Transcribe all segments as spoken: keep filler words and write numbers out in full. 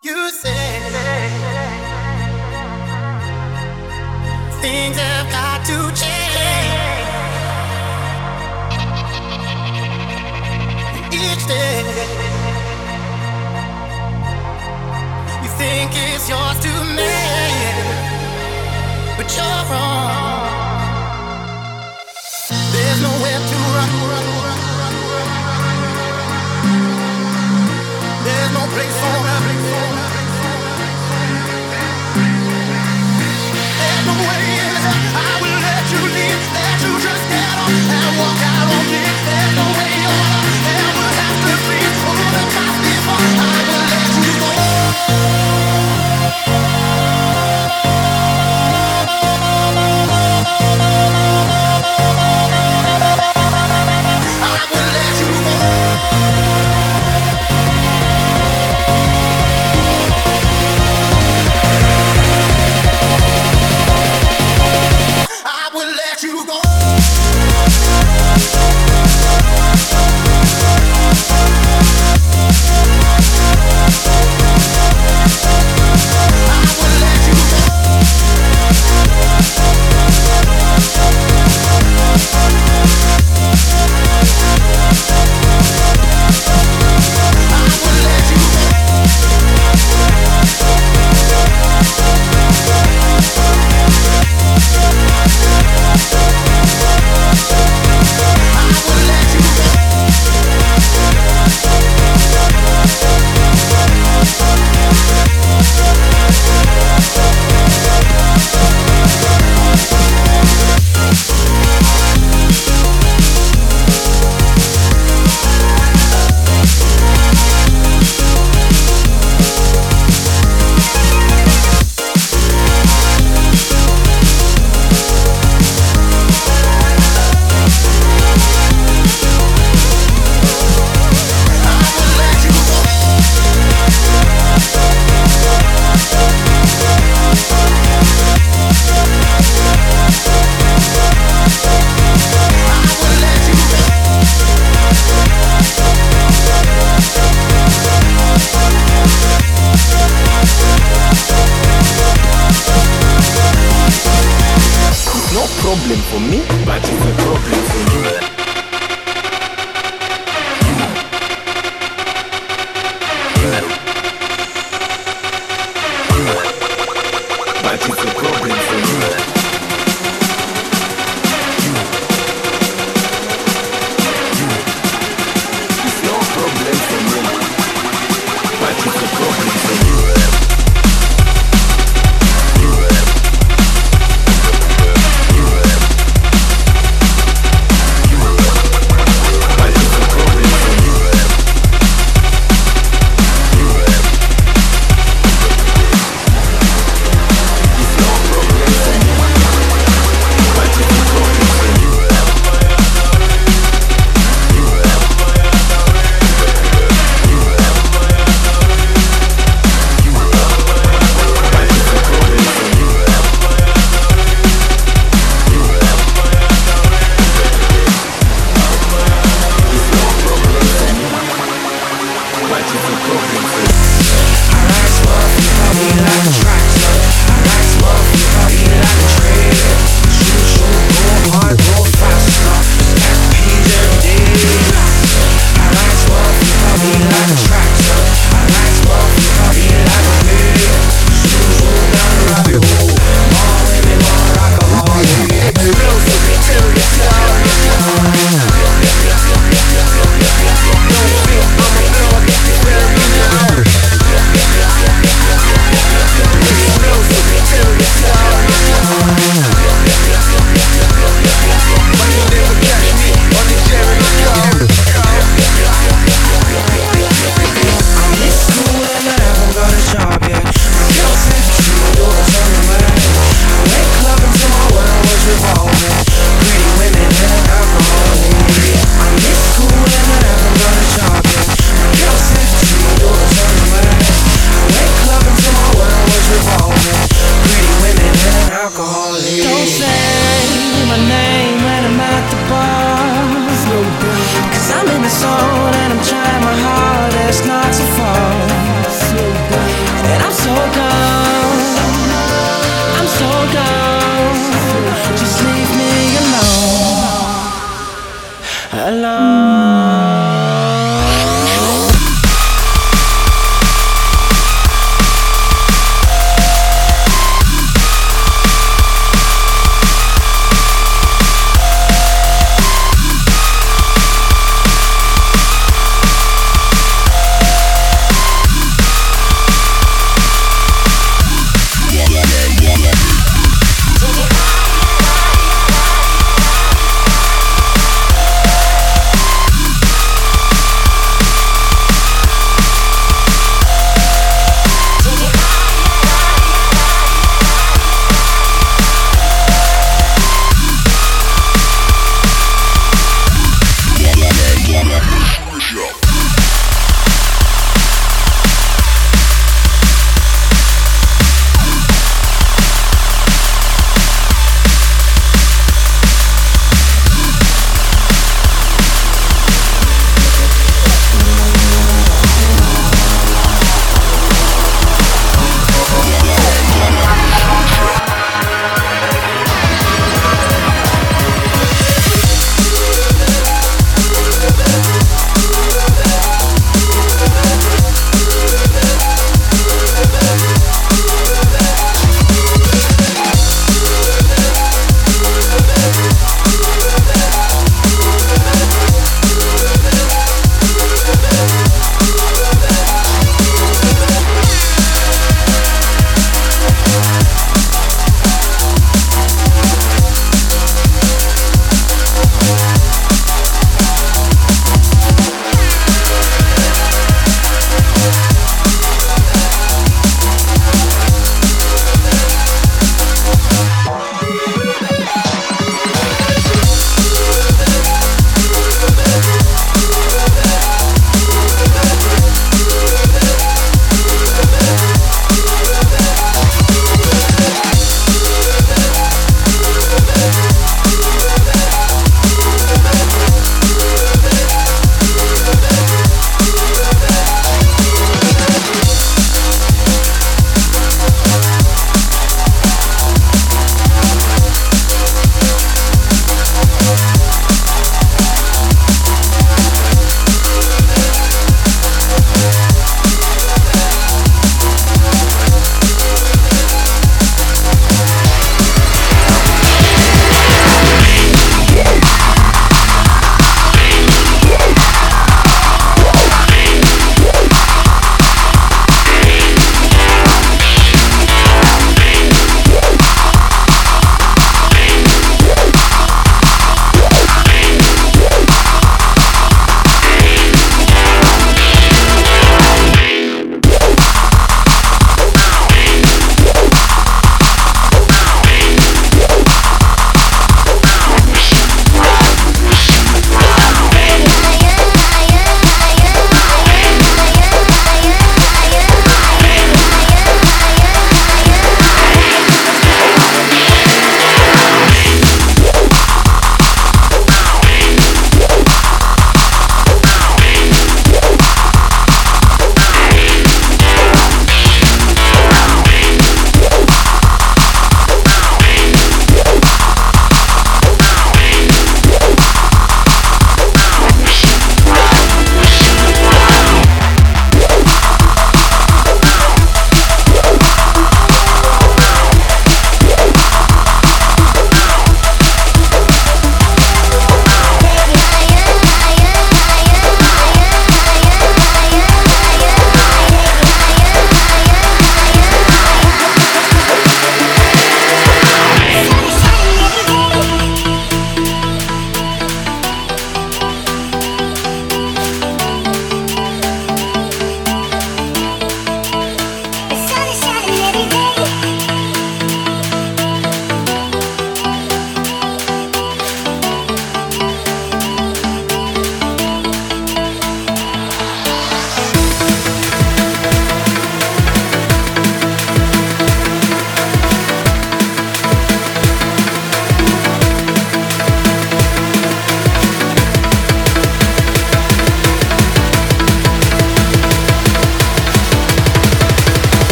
You say things have got to change each day. You think it's yours to make, but you're wrong. There's nowhere to run, run, run, run, run. There's no place for us. There's no way in hell I will let you leave. Let you just get on and walk out on me. There's no way your love ever has to be over the top before I will let you go. I will let you go. I will let you go. I will let you No problem for me, but it's a problem for you. But it's a problem for you. It's no problem for me, but it's a problem for you.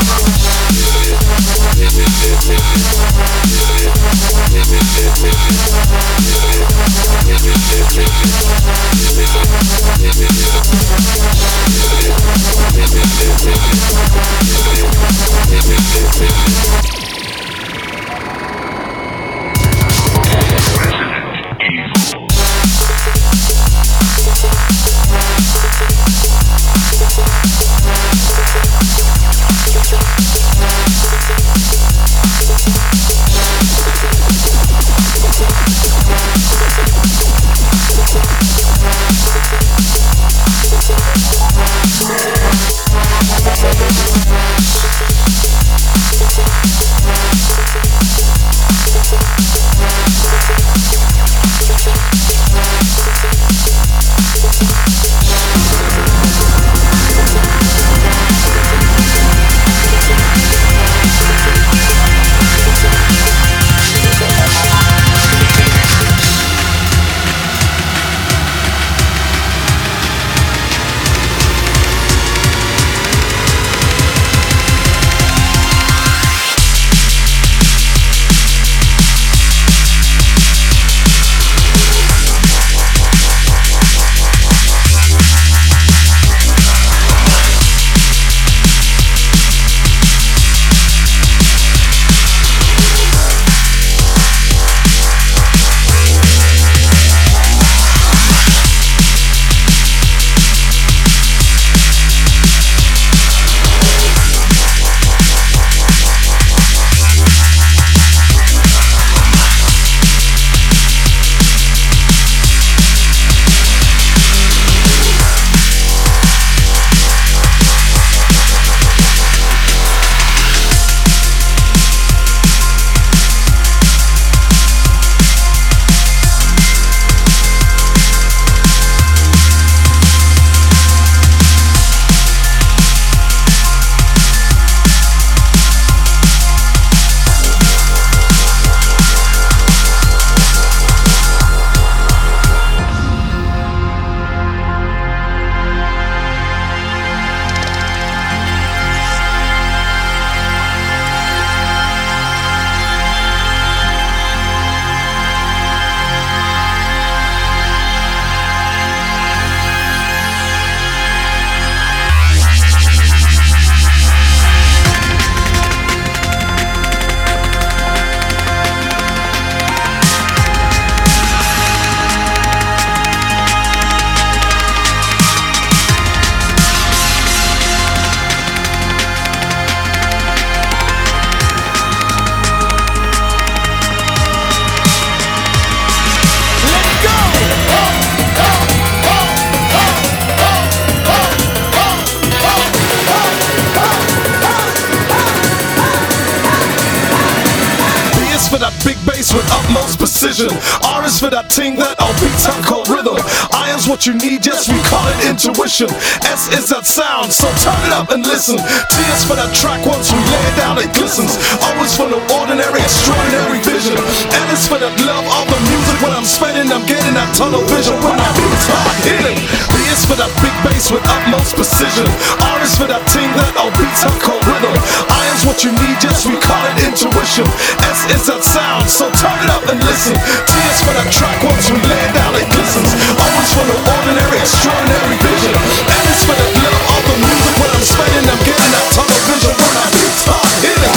with utmost precision. R is for that ting that all beats out called rhythm. I is what you need, yes, we call it intuition. S is that sound, so turn it up and listen. T is for that track, once we lay it down, it glistens. O is for no ordinary, extraordinary vision. N is for that love of the music. When I'm spinning, I'm getting that tunnel vision. When my beats start hitting. B is for that big bass with utmost precision. R is for that ting that all beats out called rhythm. I is what you need, yes, we call it intuition. S is that sound, so turn it up and listen. T is for that track, once we lay it down, it glistens. O is for no ordinary, extraordinary vision. N is for that love of the music. When I'm spinning, I'm getting that tunnel vision. When my beats start hitting.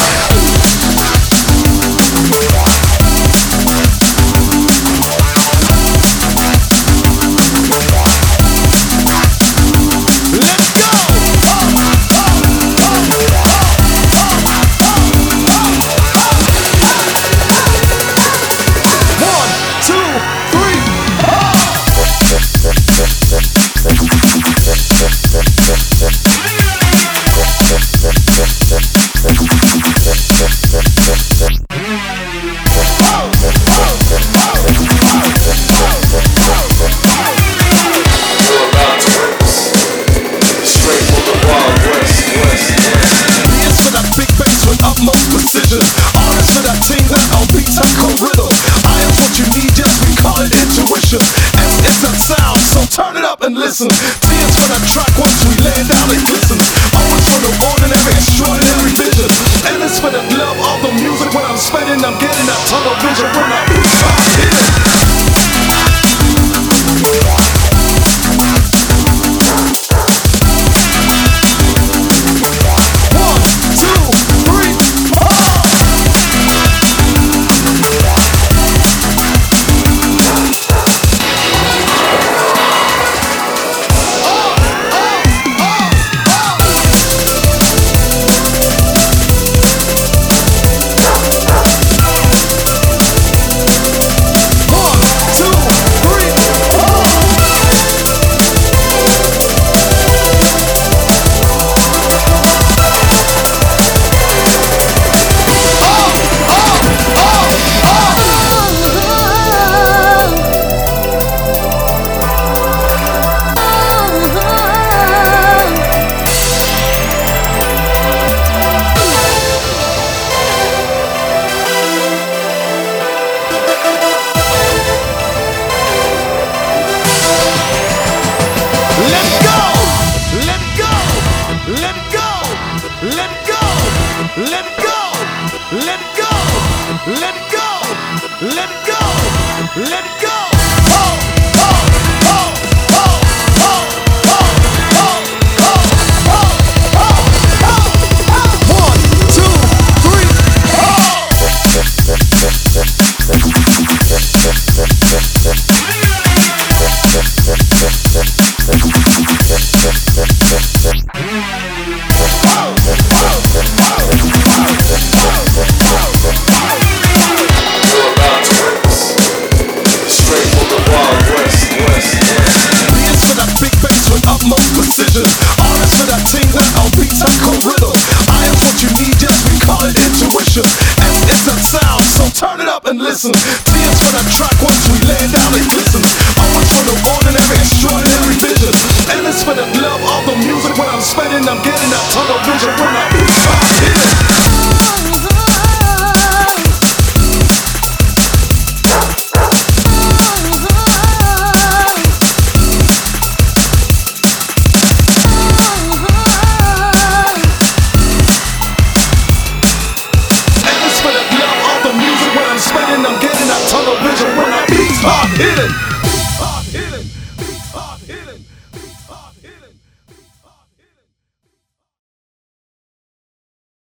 Listen, T is for that track, once we lay it down, it listens. Always for the ordinary, extraordinary thing. let it go, let it go, let it go, let it go, let it go, let it go. Oh, oh, oh, oh, oh, oh, oh, oh, oh, oh, oh. One, two, three, oh. Utmost precision, artists for that ting that on beats I call rhythm. I am what you need, yes, we call it intuition. S is that sound, so turn it up and listen. T is for that track, once we lay it down, it glistens. O is for the ordinary, extraordinary vision. N is for that love of the music. When I'm spinning, I'm getting that tunnel vision. When I start hitting. I'm getting that tunnel vision when I beat hard hitting.